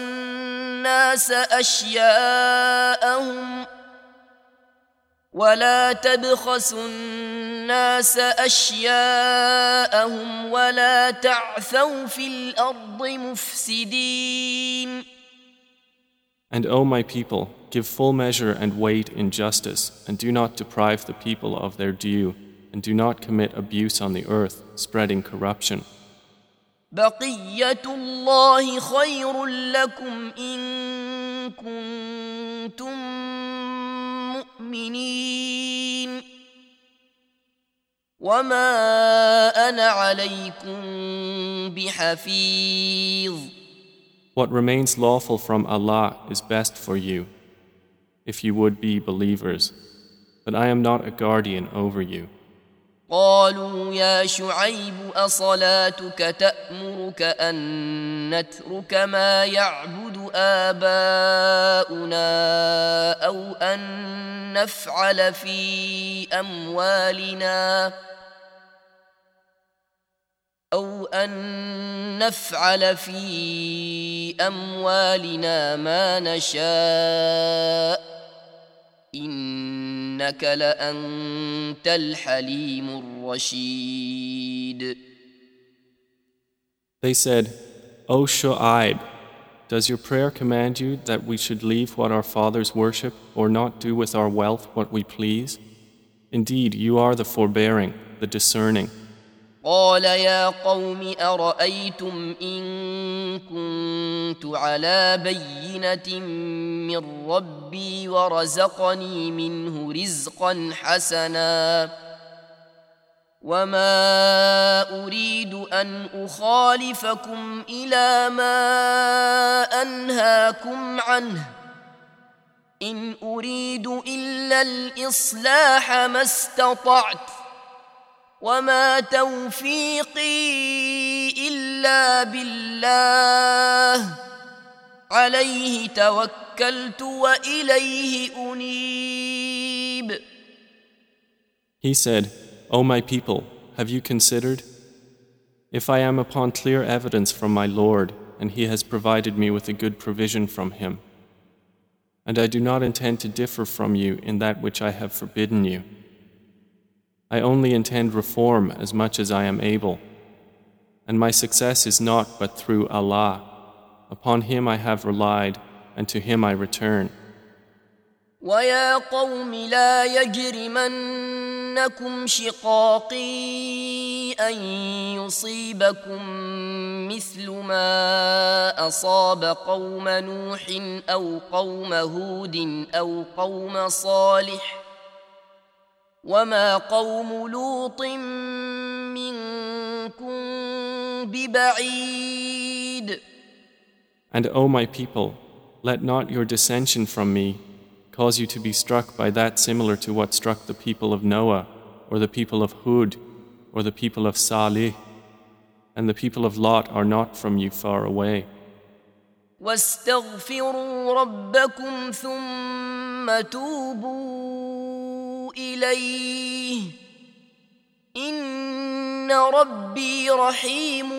النَّاسَ أَشْيَاءَهُمْ وَلَا تَعْثَوْا فِي الْأَرْضِ مُفْسِدِينَ. And O my people, give full measure and weight in justice, and do not deprive the people of their due, and do not commit abuse on the earth, spreading corruption. بقية الله خير لكم إن كنتم مؤمنين وما أنا عليكم بحفيظ. What remains lawful from Allah is best for you, if you would be believers, but I am not a guardian over you. قالوا يا شعيب أصلاتك تأمرك أن نترك ما يعبد آباؤنا أو أن نفعل في أموالنا ما نشاء إنك لأنت الحليم الرشيد. They said, O Shu'aib, does your prayer command you that we should leave what our fathers worship or not do with our wealth what we please? Indeed, you are the forbearing, the discerning. قال يا قوم أرأيتم إن كنت على بينة من ربي ورزقني منه رزقا حسنا وما أريد أن أخالفكم إلى ما أنهاكم عنه إن أريد إلا الإصلاح ما استطعت وما توفيقي إلا بالله عليه توكلت وإليه أنيب. He said, O my people, have you considered? If I am upon clear evidence from my Lord, and He has provided me with a good provision from Him, and I do not intend to differ from you in that which I have forbidden you, I only intend reform as much as I am able, and my success is not but through Allah. Upon Him I have relied, and to Him I return. وَيَا قَوْمِ لَا يَجْرِمَنَّكُمْ شِقَاقِي أَن يُصِيبَكُم مِّثْلُ مَا أَصَابَ قَوْمَ نُوحٍ أَوْ قَوْمَ هُودٍ أَوْ قَوْمَ صَالِحٍ وما قوم لوط منكم ببعيد. And O my people, let not your dissension from me cause you to be struck by that similar to what struck the people of Noah, or the people of Hud, or the people of Salih, and the people of Lot are not from you far away. واستغفروا ربكم ثم توبوا إليه إن ربي رحيم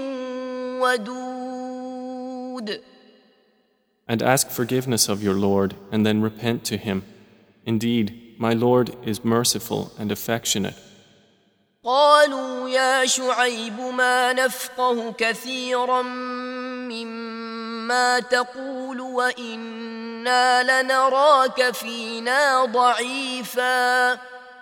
ودود. And ask forgiveness of your Lord and then repent to Him. Indeed, my Lord is merciful and affectionate. قالوا يا شعيب ما نفقه كثيرا مما تقول وإنا لنراك فينا ضعيفا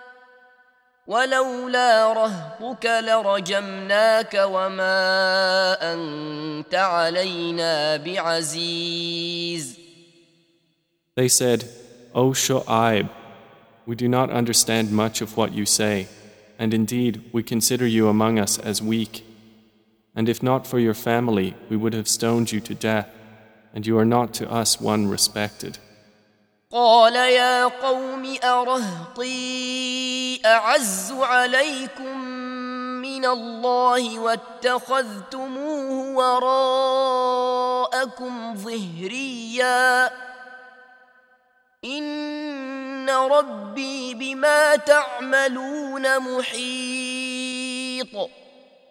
ولولا رهطك لرجمناك وما أنت علينا بعزيز. They said, O Shu'aib, we do not understand much of what you say, and indeed we consider you among us as weak. And if not for your family, we would have stoned you to death, and you are not to us one respected. قال يا قوم أرهطي أعز عليكم من الله واتخذتموه وراءكم ظهريا إن ربي بما تعملون محيط.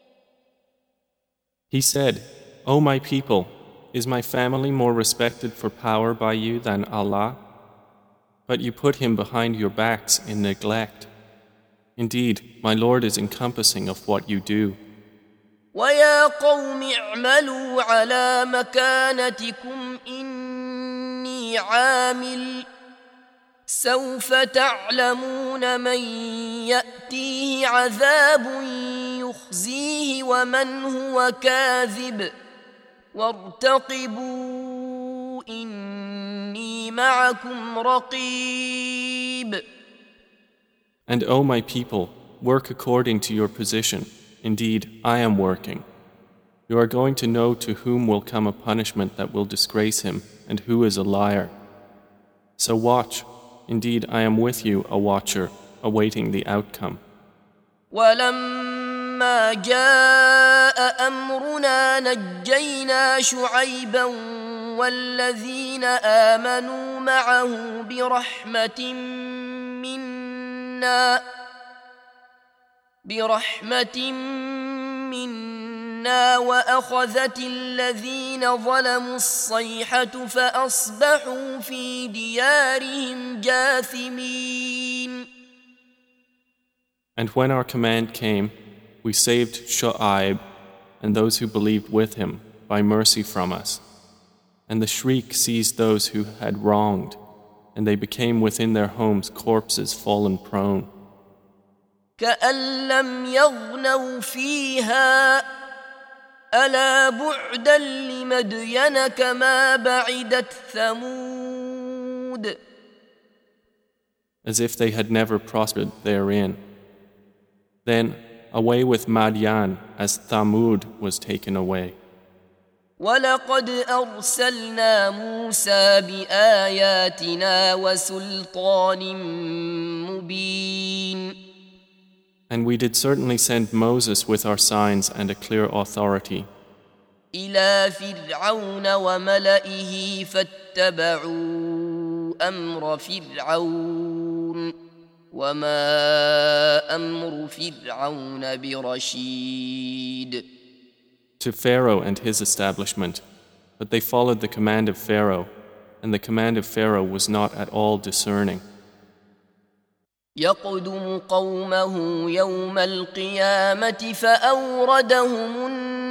He said, O my people, is my family more respected for power by you than Allah? But you put him behind your backs in neglect. Indeed, my Lord is encompassing of what you do. وَيَا قَوْمِ اعْمَلُوا عَلَى مَكَانَتِكُمْ إِنِّي عَامِلٌ سَوْفَ تَعْلَمُونَ مَنْ يَأْتِيهِ عَذَابٌ يُخْزِيهِ وَمَنْ هُوَ كَاذِبٌ وَارْتَقِبُوا إِنِّي مَعَكُمْ رَقِيبٌ. And O my people, work according to your position. Indeed, I am working. You are going to know to whom will come a punishment that will disgrace him and who is a liar. So watch. Indeed, I am with you, a watcher, awaiting the outcome. ولما جاء أمرنا نجينا شعيبا والذين آمنوا معه برحمة منا وأخذت الذين ظلموا الصيحة فأصبحوا في ديارهم جاثمين. And when our command came, we saved Shu'aib and those who believed with him by mercy from us. And the shriek seized those who had wronged, and they became within their homes corpses fallen prone. كأن لم يغنوا فيها ألا بعدا لمدين كما بعدت ثمود. As if they had never prospered therein. Then away with Madian as Thamud was taken away. ولقد أرسلنا موسى بآياتنا وسلطان مبين. And we did certainly send Moses with our signs and a clear authority. إلى فرعون وملئه فاتبعوا أمر فرعون وما أمر فرعون برشيد. To Pharaoh and his establishment, but they followed the command of Pharaoh, and the command of Pharaoh was not at all discerning. يقدم قومه يوم القيامة فأوردهم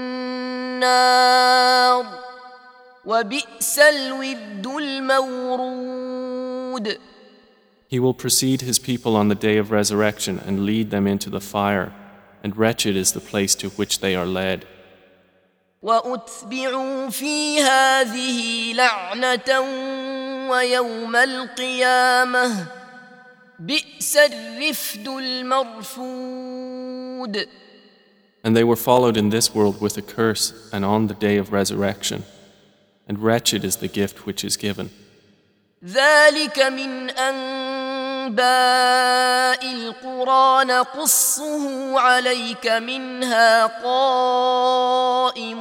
النار وبئس الورد المورود. He will precede his people on the day of resurrection and lead them into the fire, and wretched is the place to which they are led. وأتبعوا في هذه لعنة ويوم القيامة بئس الرفد المرفود. And they were followed in this world with a curse and on the day of resurrection, and wretched is the gift which is given. ذلك من أنباء القرى نقصه عليك منها قائم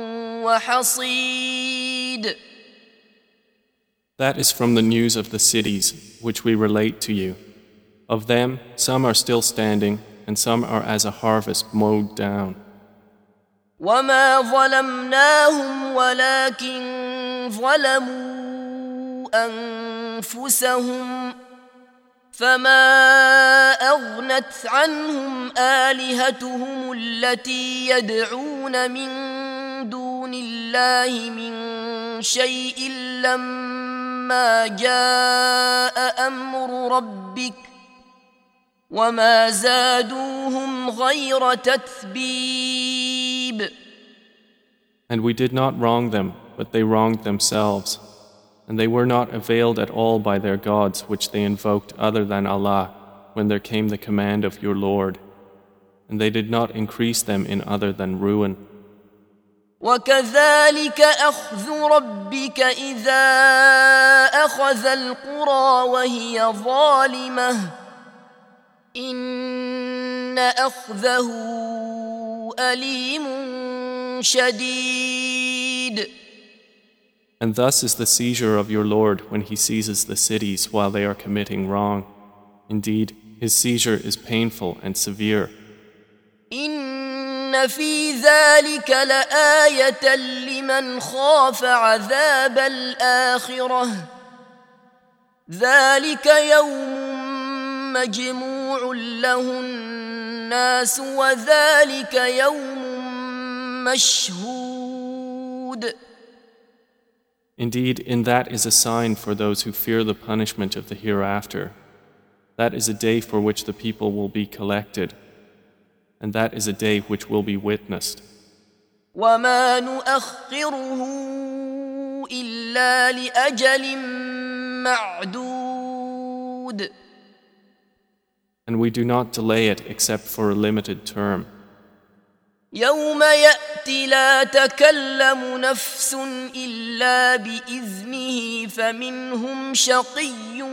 وحصيد. That is from the news of the cities which we relate to you. Of them, some are still standing, and some are as a harvest mowed down. وما ظلمناهم ولكن ظلموا أنفسهم فما أغنت عنهم آلهتهم التي يدعون من دون الله من شيء لما جاء أمر ربك وما زادوهم غير تتبيب. And we did not wrong them, but they wronged themselves. And they were not availed at all by their gods which they invoked other than Allah when there came the command of your Lord. And they did not increase them in other than ruin. وكذلك أخذ ربك إذا أخذ القرى وهي ظالمة إن أخذه أليم شديد. And thus is the seizure of your Lord when he seizes the cities while they are committing wrong. Indeed, his seizure is painful and severe. إن في ذلك لآية لمن خاف عذاب الآخرة ذلك يوم مجموع له الناس وذلك يوم مشهود. Indeed, in that is a sign for those who fear the punishment of the hereafter. That is a day for which the people will be collected, and that is a day which will be witnessed. وما نؤخره إلا لأجل معدود. And we do not delay it except for a limited term. يوم يأتي لا تكلم نفس إلا بإذنه فمنهم شقي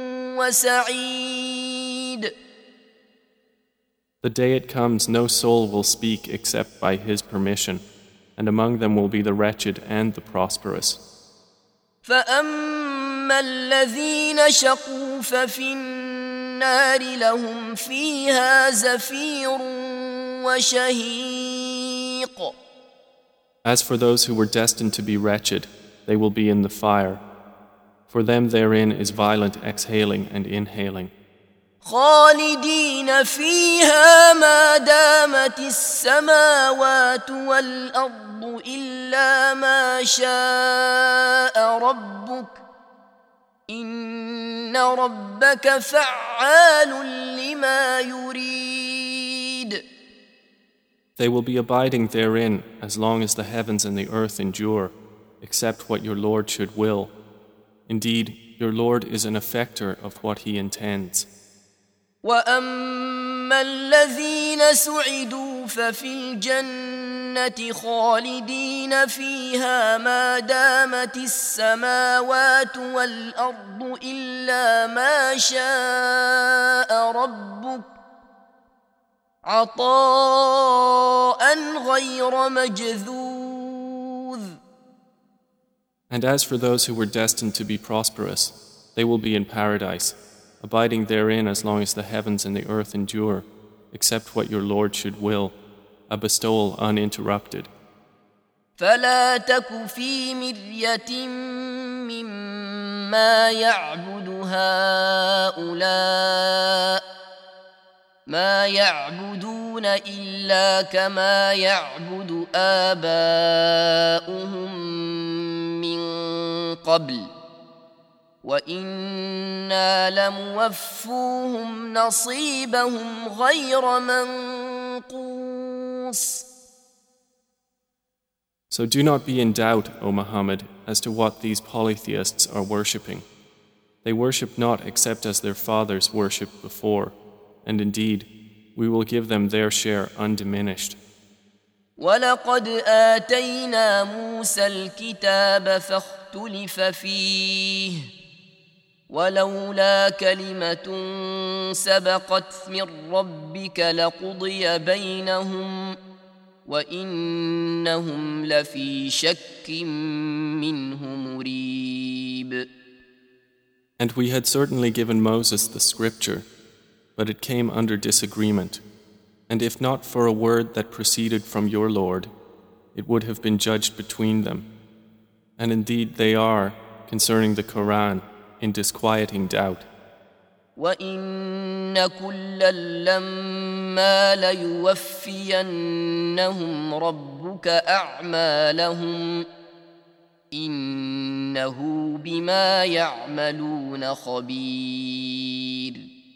وسعيد. The day it comes, no soul will speak except by his permission, and among them will be the wretched and the prosperous. فأما الذين شقوا ففي النار لهم فيها زفير وشهيق. As for those who were destined to be wretched, they will be in the fire. For them therein is violent exhaling and inhaling. خالدين فيها ما دامت السماوات والأرض إلا ما شاء ربك إن ربك فعال لما يريد. They will be abiding therein as long as the heavens and the earth endure, except what your Lord should will. Indeed, your Lord is an effector of what He intends. وأما الذين سعدوا ففي الجنة خالدين فيها ما دامت السماوات والأرض إلا ما شاء ربك عطاء غير مجذوذ. And as for those who were destined to be prosperous, they will be in paradise, abiding therein as long as the heavens and the earth endure, except what your Lord should will, a bestowal uninterrupted. فلا تك في مرية مما يعبد هؤلاء ما يعبدون إلا كما يعبد آباؤهم من قبل وإنا لموفوهم نصيبهم غير منقوص. So do not be in doubt, O Muhammad, as to what these polytheists are worshipping. They worship not except as their fathers worshipped before, and indeed, we will give them their share undiminished. ولقد آتينا موسى الكتاب فاختلف فيه ولولا كلمة سبقت من ربك لقضي بينهم وإنهم لفي شك منه مريب. And we had certainly given Moses the scripture, but it came under disagreement. And if not for a word that proceeded from your Lord, it would have been judged between them. And indeed they are, concerning the Quran, in disquieting doubt. وإن كلا لما ليوفينهم ربك أعمالهم إنه بما يعملون خبير.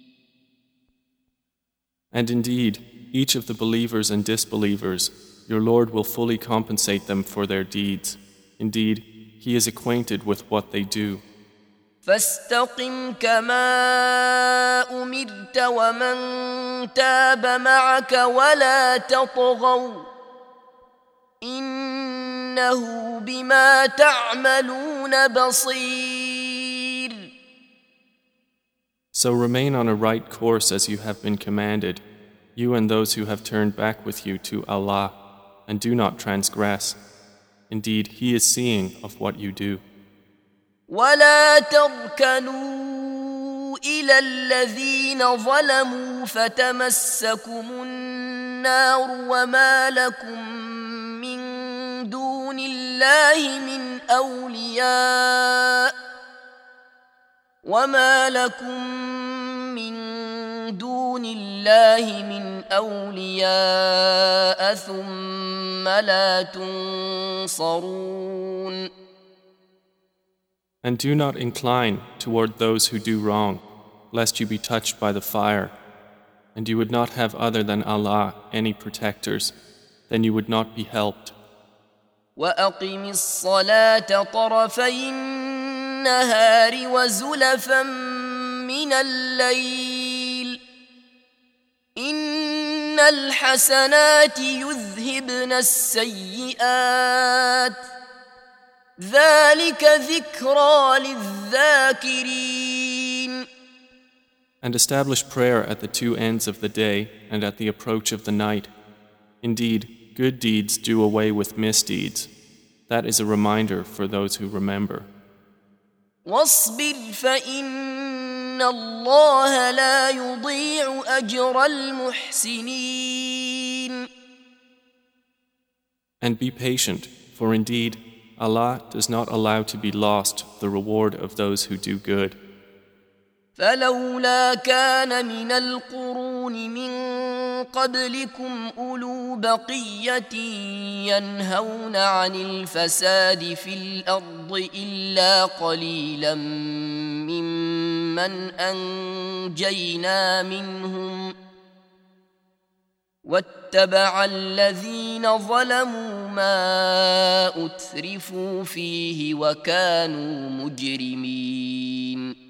And indeed, each of the believers and disbelievers, your Lord will fully compensate them for their deeds. Indeed, He is acquainted with what they do. فاستقم كما أمرت ومن تاب معك ولا تطغوا إنه بما تعملون بصير. So remain on a right course as you have been commanded, you and those who have turned back with you to Allah, and do not transgress. Indeed, He is seeing of what you do. ولا تركنوا إلى الذين ظلموا فتمسكم النار وما لكم من دون الله من أولياء ثم لا تنصرون. And do not incline toward those who do wrong, lest you be touched by the fire. And you would not have other than Allah any protectors, then you would not be helped. وأقم الصلاة طرفي النهار وزلفا من الليل إن الحسنات يذهبن السيئات ذلك ذكرى للذاكرين. And establish prayer at the two ends of the day and at the approach of the night. Indeed, good deeds do away with misdeeds. That is a reminder for those who remember. واصبر فإن الله لا يضيع أجر المحسنين. And be patient, for indeed, Allah does not allow to be lost the reward of those who do good. فلولا كان من القرون من قبلكم أولو بقية ينهون عن الفساد في الأرض إلا قليلا ممن أنجينا منهم واتبع الذين ظلموا ما أترفوا فيه وكانوا مجرمين.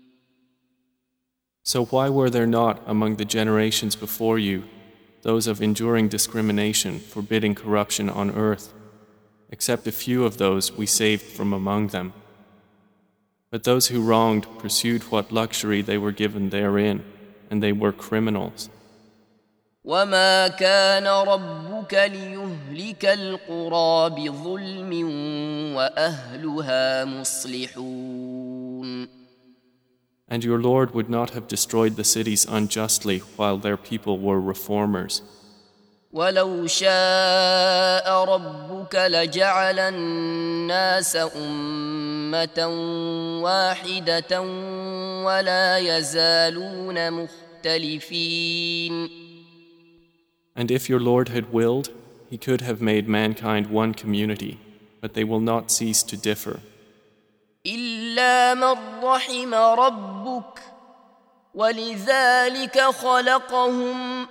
So why were there not among the generations before you those of enduring discrimination, forbidding corruption on earth, except a few of those we saved from among them? But those who wronged pursued what luxury they were given therein, and they were criminals. وما كان ربك ليهلك القرى بظلم وأهلها مصلحون. And your Lord would not have destroyed the cities unjustly while their people were reformers. ولو شاء ربك لجعل الناس أمة واحدة ولا يزالون مختلفين. And if your Lord had willed, He could have made mankind one community, but they will not cease to differ. إلا من رحم ربك ولذلك خلقهم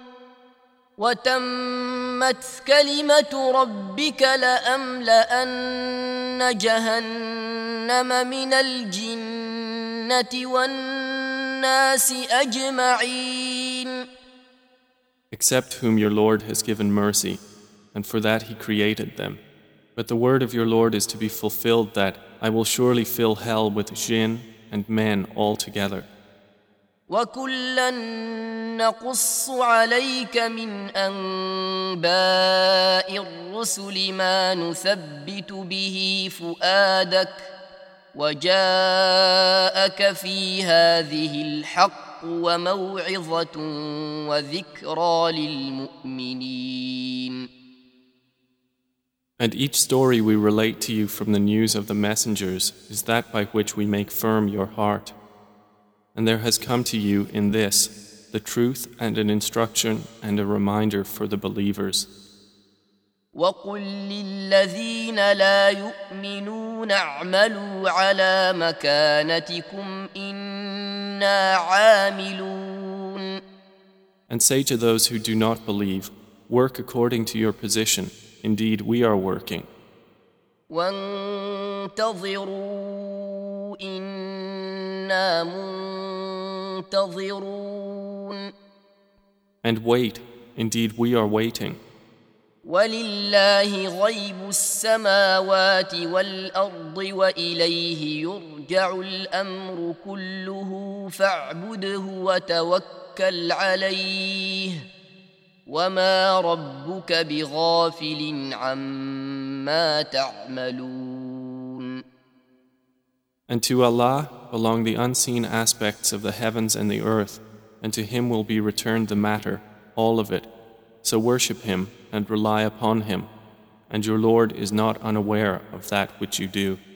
وتمت كلمة ربك لأملأن جهنم من الجنة والناس أجمعين. Except whom your Lord has given mercy, and for that He created them. But the word of your Lord is to be fulfilled that I will surely fill hell with jinn and men all together. وَكُلًّا نَقُصُّ عَلَيْكَ مِنْ أَنْبَاءِ الرُّسُلِ مَا نُثَبِّتُ بِهِ فُؤَادَكَ وَجَاءَكَ فِي هَذِهِ الْحَقُّ وَمَوْعِظَةٌ وَذِكْرَى لِلْمُؤْمِنِينَ. And each story we relate to you from the news of the messengers is that by which we make firm your heart. And there has come to you in this the truth and an instruction and a reminder for the believers. وقل للذين لا يؤمنون اعملوا على مكانتكم إنا عاملون. And say to those who do not believe, work according to your position. Indeed, we are working. وانتظروا إنا منتظرون. And wait. Indeed, we are waiting. ولله غيب السماوات والأرض وإليه يرجع الأمر كله فاعبده وتوكل عليه وما ربك بغافل عما تعملون. And to Allah belong the unseen aspects of the heavens and the earth, and to Him will be returned the matter, all of it. So worship Him and rely upon Him, and your Lord is not unaware of that which you do.